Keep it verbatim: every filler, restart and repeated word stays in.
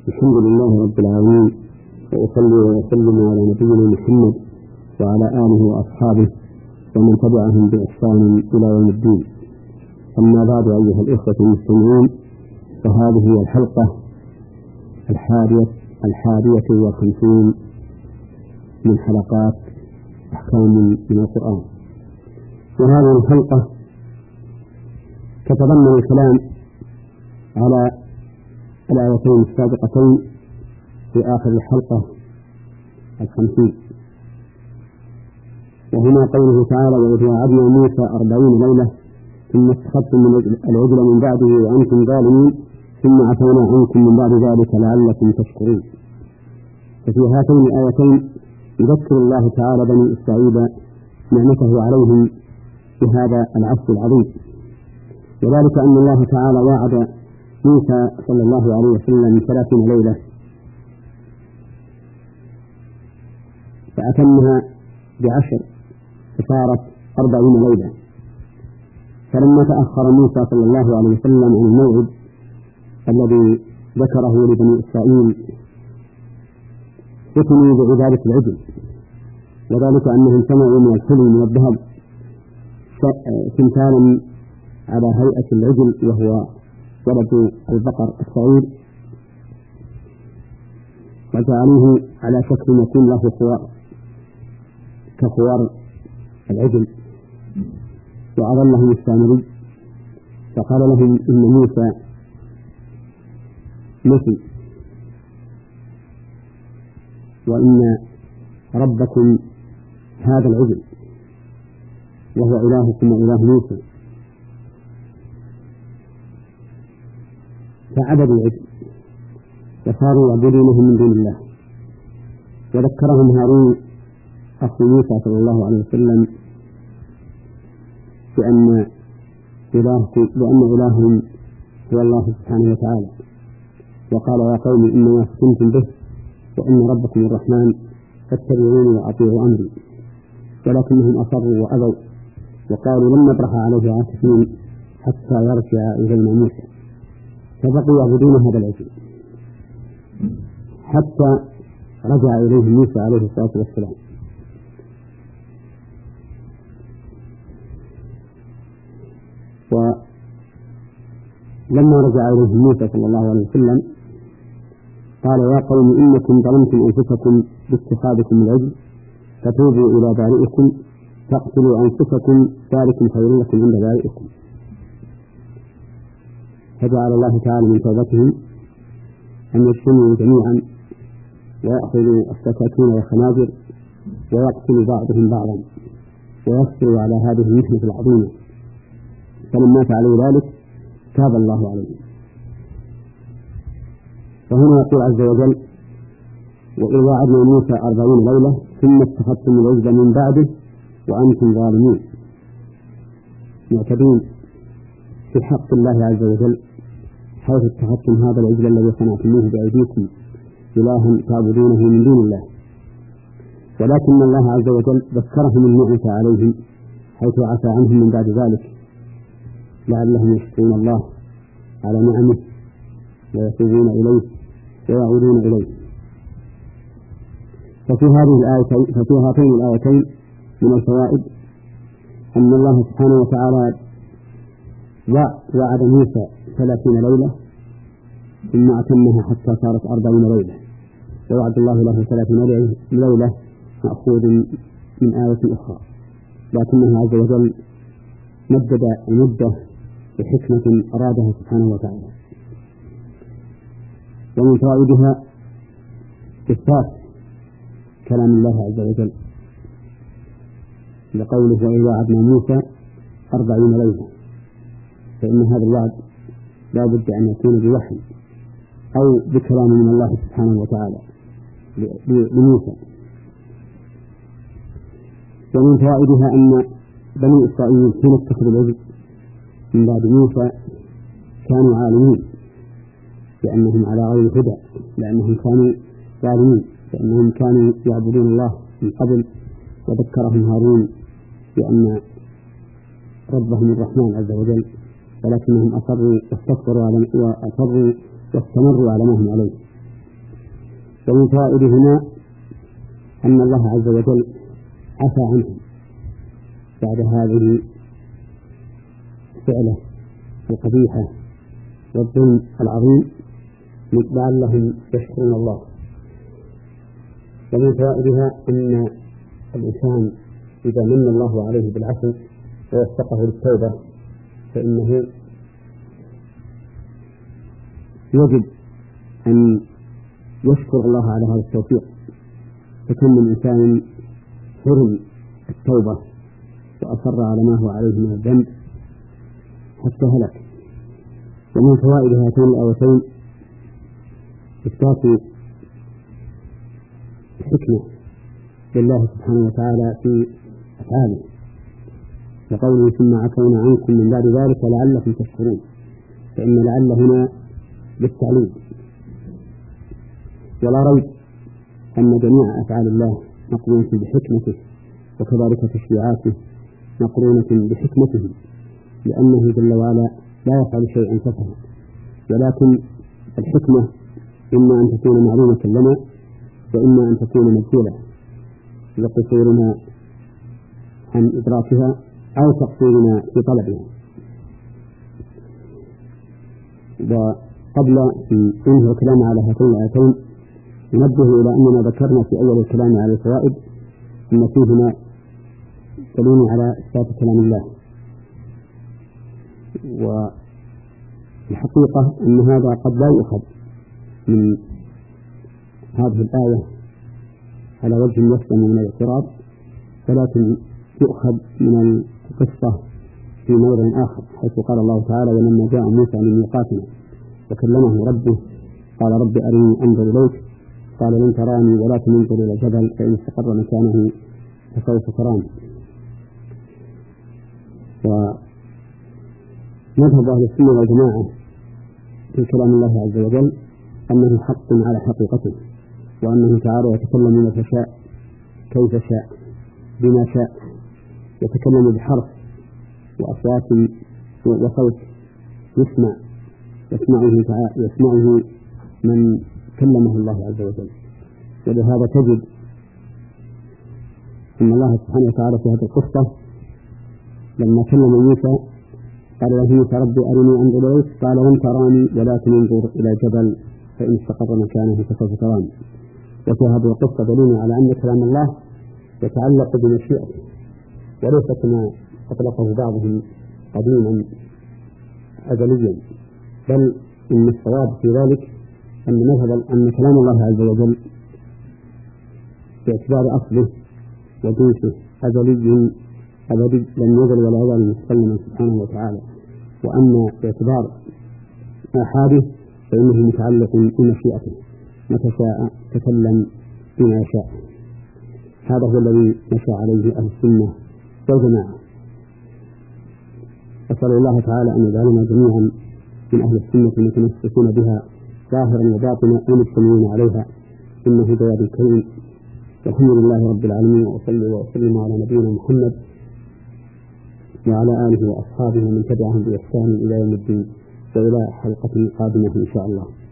الحمد لله رب العالمين، وأصلي وأسلم على نبينا محمد وعلى آله وأصحابه ومن تبعهم بإحسان إلى يوم الدين. أما بعد، أيها الإخوة المستمعين، فهذه هي الحلقة الحادية الحادية والخمسين من حلقات أحكام من القرآن. وهذه الحلقة تتضمن الكلام على الآيتين السابقتين في آخر الحلقة الخمسين، وهنا قوله تعالى: وإذ وعدنا موسى أربعين ليلة ثم اتخذتم من العجل من بعده وأنتم ظالمون ثم عفونا عنكم من بعد ذلك لعلكم تشكرون. ففي هاتين الآيتين يذكر الله تعالى بني إسرائيل نعمته عليهم بهذا العصر العظيم، وذلك أن الله تعالى وعد موسى صلى الله عليه وسلم ثلاثين ليلة فأتمها بعشر فصارت أربعين ليلة. فلما تأخر موسى صلى الله عليه وسلم عن الموعد الذي ذكره لبني إسرائيل فتنوا بعبادة العجل، وذلك أنهم سمعوا من الحلي من الذهب تمثالا على هيئة العجل وهو ولد البقر الصغير، وجعلوه على شكل يكون له خوار كخوار العجل، وأضلهم السامري فقال لهم إن موسى نسي وإن ربكم هذا العجل وهو إلهكم وإله موسى، فعبدوا العجل وصاروا يعبدونه من دون الله. وذكرهم هارون أخو موسى صلى الله عليه وسلم بأن إلهكم بأن إلههم هو الله سبحانه وتعالى، وقال: يا قوم إنما فتنتم به وإن ربكم الرحمن فاتبعوني وأطيعوا أمري. ولكنهم أصروا وأبوا وقالوا: لن نبرح عليه عاكفين حتى يرجع إلينا موسى، فبقوا يعبدون هذا العجل حتى رجع إليه موسى عليه الصلاة والسلام. ولما رجع إليه موسى صلى الله عليه وسلم قال: يا قوم إنكم ظلمتم أنفسكم باتخاذكم العجل فتوبوا إلى بارئكم فاقتلوا أنفسكم ذلكم خير لكم عند بارئكم. فجعل الله تعالى من توبتهم أن يجتمعوا جميعا ويأخذوا السكاكين والخناجر ويقتل بعضهم بعضا ويصبروا على هذه المحنة العظيمة. فلما فعلوا ذلك تاب الله عليهم. فهنا يقول عز وجل: وإذ وعدنا موسى أربعين ليلة ثم اتخذتم العجل من بعده وأنتم ظالمون، معتدين في حق الله عز وجل حيث اتخذتم هذا العجل الذي صنعتموه بأيديكم إلها تعبدونه من دون الله. ولكن الله عز وجل ذكرهم النعمة عليهم حيث عفى عنهم من بعد ذلك لعلهم يشكرون الله على نعمه ويتوبون إليه ويعودون إليه. ففي هذه الآيتين ففي هاتين الآيتين من الفوائد أن الله سبحانه وتعالى وعد موسى ثلاثين ليلة ثم أتمها حتى صارت أربعين ليلة، ووعد الله له ثلاثين ليلة مأخوذ من آية أخرى، لكنه عز وجل مدد المدة بحكمة أرادها سبحانه وتعالى. ومن فوائدها إثبات كلام الله عز وجل لقوله: وإذ وعدنا موسى أربعين ليلة، فإن هذا الوعد لا بد أن يكون بوحي أو بكلام من الله سبحانه وتعالى لموسى. ومن فوائدها أن بني إسرائيل حين اتخذوا العجل من بعد موسى كانوا عالمين لأنهم على غير هدى، لأنهم كانوا ظالمين، لأنهم كانوا يعبدون الله من قبل. وذكرهم هارون بأن ربهم الرحمن عز وجل، ولكنهم أصروا واستكبروا وأصروا واستمروا على ما هم عليه، ومن فوائدهما أن الله عز وجل عفى عنهم بعد هذه الفعلة القبيحة والظلم العظيم لعلهم يشكرون الله. ومن فوائدها أن الإنسان إذا من الله عليه بالعفو ووفقه للتوبة فإنه يجب أن يشكر الله على هذا التوفيق، فكم من إنسان حرم التوبة وأصر على ما هو عليه من الذنب حتى هلك. ومن فوائد هاتين الآيتين إثبات الحكمة لله سبحانه وتعالى في أفعاله، وقوله ثم عفونا عنكم من بعد ذلك لعلكم تشكرون، فإن لعل هنا للتعليم. ولا ريب أن جميع أفعال الله مقرونة بحكمته، وكذلك تشريعاته مقرونة بحكمته، لأنه جل وعلا لا يفعل شيئا سفها، ولكن الحكمة إما أن تكون معلومة لنا وإما أن تكون مجهولة لقصورنا عن إدراكها أو تقصيرنا في طلبها. وقبل أن أنهي الكلام على هاتين الآيتين ننبه إلى أننا ذكرنا في أول الكلام على الفوائد أن فيهما دليل على إثبات كلام الله، والحقيقة أن هذا قد لا يؤخذ من هذه الآية على وجه يسلم من الاعتراض، ولكن يؤخذ من القصة في موضع آخر، حيث قال الله تعالى ولما جاء موسى من ميقاتنا وكلمه ربه قال رب أرني أنظر إليك قال لن تراني ولكن انظر إلى الجبل فإن استقر مكانه فسوف تراني. ومذهب أهل السنة والجماعة في كلام الله عز وجل أنه حق على حقيقته، وأنه تعالى يتكلم متى شاء كيف شاء بما شاء، يتكلم بحرف وأصوات وصوت يسمع يسمعه يسمعه من كلمه الله عز وجل. ولهذا تجد أن الله سبحانه وتعالى في هذه القصة لما كلم موسى قال له موسى ربي أرني أنظر إليك قال لن تراني ولكن انظر إلى الجبل فإن استقر مكانه فسوف تراني. وفي هذه القصة دليل على أن كلام الله يتعلق بمشيئته وليس كما أطلقه بعضهم قديما أزليا، بل إن الصواب في ذلك أن مذهب أن كلام الله عز وجل باعتبار أصله وجنسه أزلي أبدي لم يزل ولا يزال متكلما سبحانه وتعالى، وأما باعتبار آحاده فإنه متعلق بمشيئته متى شاء تكلم بما شاء. هذا هو الذي مشى عليه أهل السنة والجماعة. أسأل الله تعالى أن يجعلنا جميعا من أهل السنة المتمسكين بها ظاهرا وباطنا ومجتمعين عليها، إنه جواد كريم. والحمد لله رب العالمين، وصلي وسلم على نبينا محمد وعلى آله وأصحابه ومن تبعهم بإحسان إلى يوم الدين، وإلى حلقة قادمة إن شاء الله.